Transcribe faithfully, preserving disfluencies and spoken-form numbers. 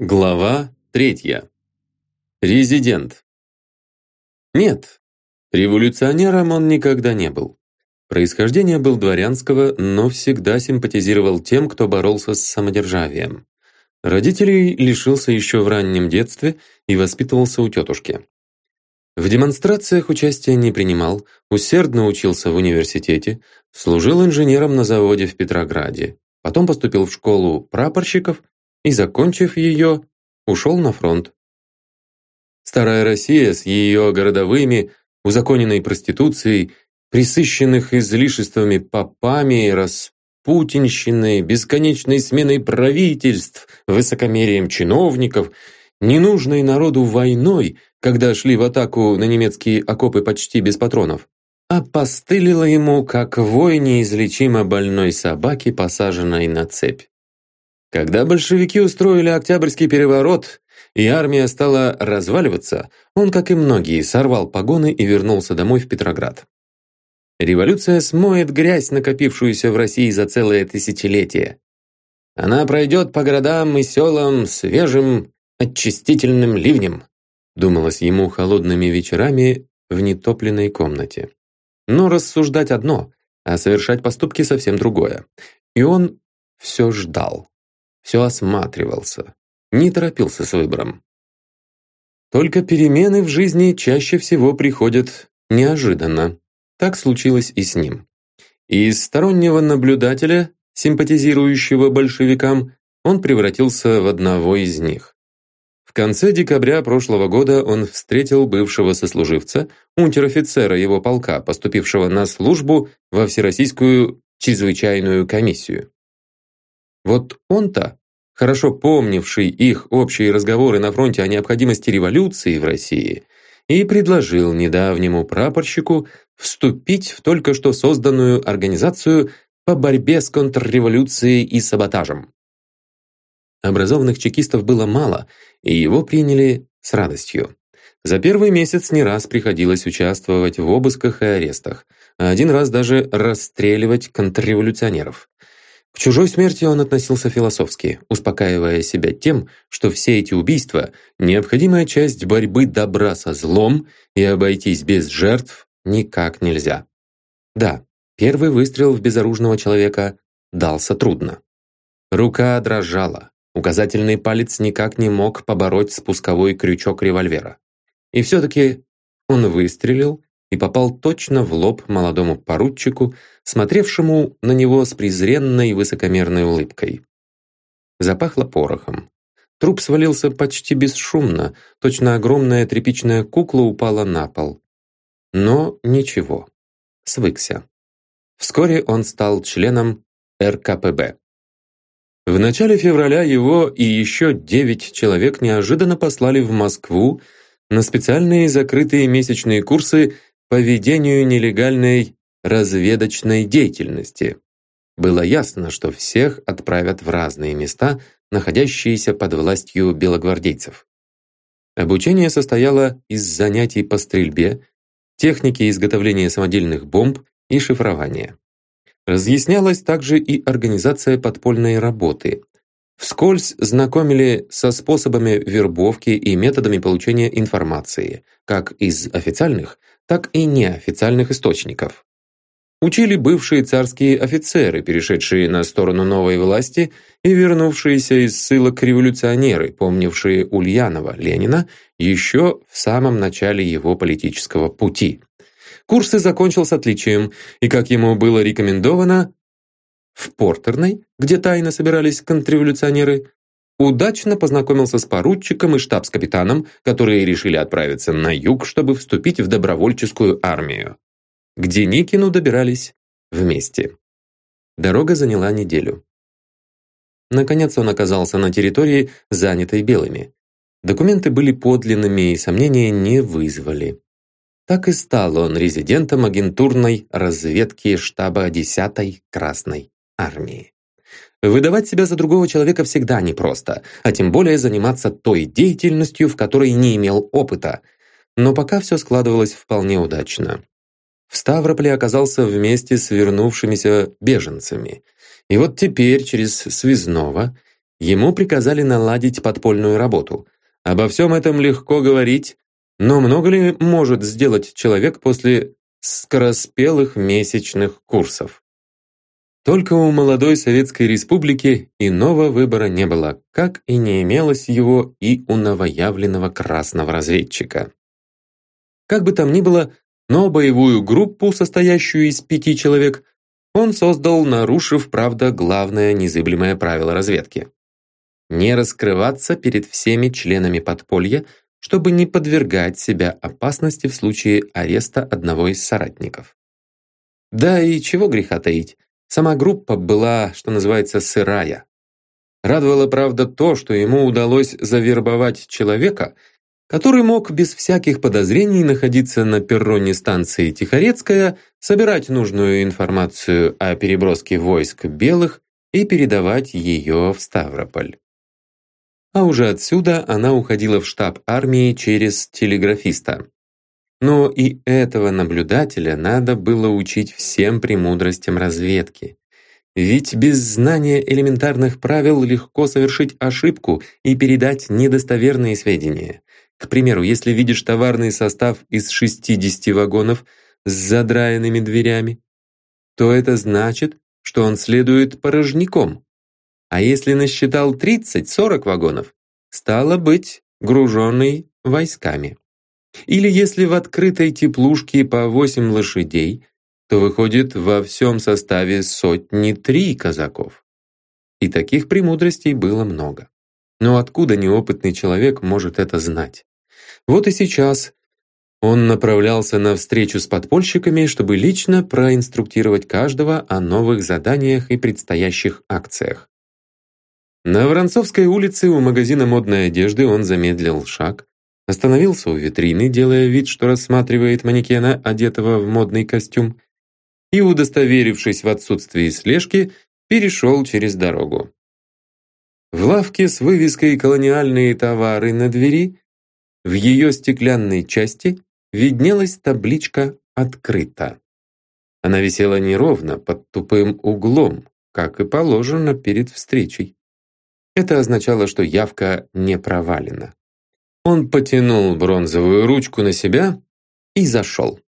Глава третья. Резидент. Нет, революционером он никогда не был. Происхождение был дворянского, но всегда симпатизировал тем, кто боролся с самодержавием. Родителей лишился еще в раннем детстве и воспитывался у тетушки. В демонстрациях участия не принимал, усердно учился в университете, служил инженером на заводе в Петрограде, потом поступил в школу прапорщиков и, закончив ее, ушел на фронт. Старая Россия с ее городовыми, узаконенной проституцией, присыщенных излишествами попами, распутинщиной, бесконечной сменой правительств, высокомерием чиновников, ненужной народу войной, когда шли в атаку на немецкие окопы почти без патронов, опостылила ему, как вой неизлечимо больной собаки, посаженной на цепь. Когда большевики устроили Октябрьский переворот, и армия стала разваливаться, он, как и многие, сорвал погоны и вернулся домой в Петроград. Революция смоет грязь, накопившуюся в России за целое тысячелетие. Она пройдет по городам и селам свежим, очистительным ливнем, думалось ему холодными вечерами в нетопленной комнате. Но рассуждать одно, а совершать поступки совсем другое. И он все ждал. Все осматривался, не торопился с выбором. Только перемены в жизни чаще всего приходят неожиданно. Так случилось и с ним. Из стороннего наблюдателя, симпатизирующего большевикам, он превратился в одного из них. В конце декабря прошлого года он встретил бывшего сослуживца, унтер-офицера его полка, поступившего на службу во Всероссийскую чрезвычайную комиссию. Вот он-то, хорошо помнивший их общие разговоры на фронте о необходимости революции в России, и предложил недавнему прапорщику вступить в только что созданную организацию по борьбе с контрреволюцией и саботажем. Образованных чекистов было мало, и его приняли с радостью. За первый месяц не раз приходилось участвовать в обысках и арестах, а один раз даже расстреливать контрреволюционеров. К чужой смерти он относился философски, успокаивая себя тем, что все эти убийства – необходимая часть борьбы добра со злом, и обойтись без жертв никак нельзя. Да, первый выстрел в безоружного человека дался трудно. Рука дрожала, указательный палец никак не мог побороть спусковой крючок револьвера. И все-таки он выстрелил и попал точно в лоб молодому поручику, смотревшему на него с презренной высокомерной улыбкой. Запахло порохом. Труп свалился почти бесшумно, точно огромная тряпичная кукла упала на пол. Но ничего, свыкся. Вскоре он стал членом эр ка пэ бэ. В начале февраля его и еще девять человек неожиданно послали в Москву на специальные закрытые месячные курсы по ведению нелегальной разведочной деятельности. Было ясно, что всех отправят в разные места, находящиеся под властью белогвардейцев. Обучение состояло из занятий по стрельбе, технике изготовления самодельных бомб и шифрования. Разъяснялась также и организация подпольной работы. Вскользь знакомили со способами вербовки и методами получения информации, как из официальных, так и неофициальных источников. Учили бывшие царские офицеры, перешедшие на сторону новой власти, и вернувшиеся из ссылок революционеры, помнившие Ульянова, Ленина, еще в самом начале его политического пути. Курсы закончил с отличием, и, как ему было рекомендовано, в Портерной, где тайно собирались контрреволюционеры, удачно познакомился с поручиком и штабс-капитаном, которые решили отправиться на юг, чтобы вступить в добровольческую армию. К Деникину добирались вместе. Дорога заняла неделю. Наконец он оказался на территории, занятой белыми. Документы были подлинными и сомнения не вызвали. Так и стал он резидентом агентурной разведки штаба десятой Красной армии. Выдавать себя за другого человека всегда непросто, а тем более заниматься той деятельностью, в которой не имел опыта. Но пока все складывалось вполне удачно. В Ставрополе оказался вместе с вернувшимися беженцами. И вот теперь через связного Ему приказали наладить подпольную работу. Обо всем этом легко говорить, но много ли может сделать человек после скороспелых месячных курсов? Только у молодой Советской Республики иного выбора не было, как и не имелось его и у новоявленного красного разведчика. Как бы там ни было, но боевую группу, состоящую из пяти человек, он создал, нарушив, правда, главное незыблемое правило разведки. Не раскрываться перед всеми членами подполья, чтобы не подвергать себя опасности в случае ареста одного из соратников. Да и чего греха таить, сама группа была, что называется, сырая. Радовало, правда, то, что ему удалось завербовать человека, который мог без всяких подозрений находиться на перроне станции Тихорецкая, собирать нужную информацию о переброске войск белых и передавать ее в Ставрополь. А уже отсюда она уходила в штаб армии через телеграфиста. Но и этого наблюдателя надо было учить всем премудростям разведки. Ведь без знания элементарных правил легко совершить ошибку и передать недостоверные сведения. К примеру, если видишь товарный состав из шестидесяти вагонов с задраенными дверями, то это значит, что он следует порожняком. А если насчитал тридцать-сорок вагонов, стало быть, груженный войсками. Или если в открытой теплушке по восемь лошадей, то выходит во всем составе сотни три казаков. И таких премудростей было много. Но откуда неопытный человек может это знать? Вот и сейчас он направлялся на встречу с подпольщиками, чтобы лично проинструктировать каждого о новых заданиях и предстоящих акциях. На Воронцовской улице у магазина модной одежды он замедлил шаг, остановился у витрины, делая вид, что рассматривает манекена, одетого в модный костюм, и, удостоверившись в отсутствии слежки, перешел через дорогу. В лавке с вывеской «Колониальные товары» на двери, в ее стеклянной части виднелась табличка «Открыто». Она висела неровно, под тупым углом, как и положено перед встречей. Это означало, что явка не провалена. Он потянул бронзовую ручку на себя и зашел.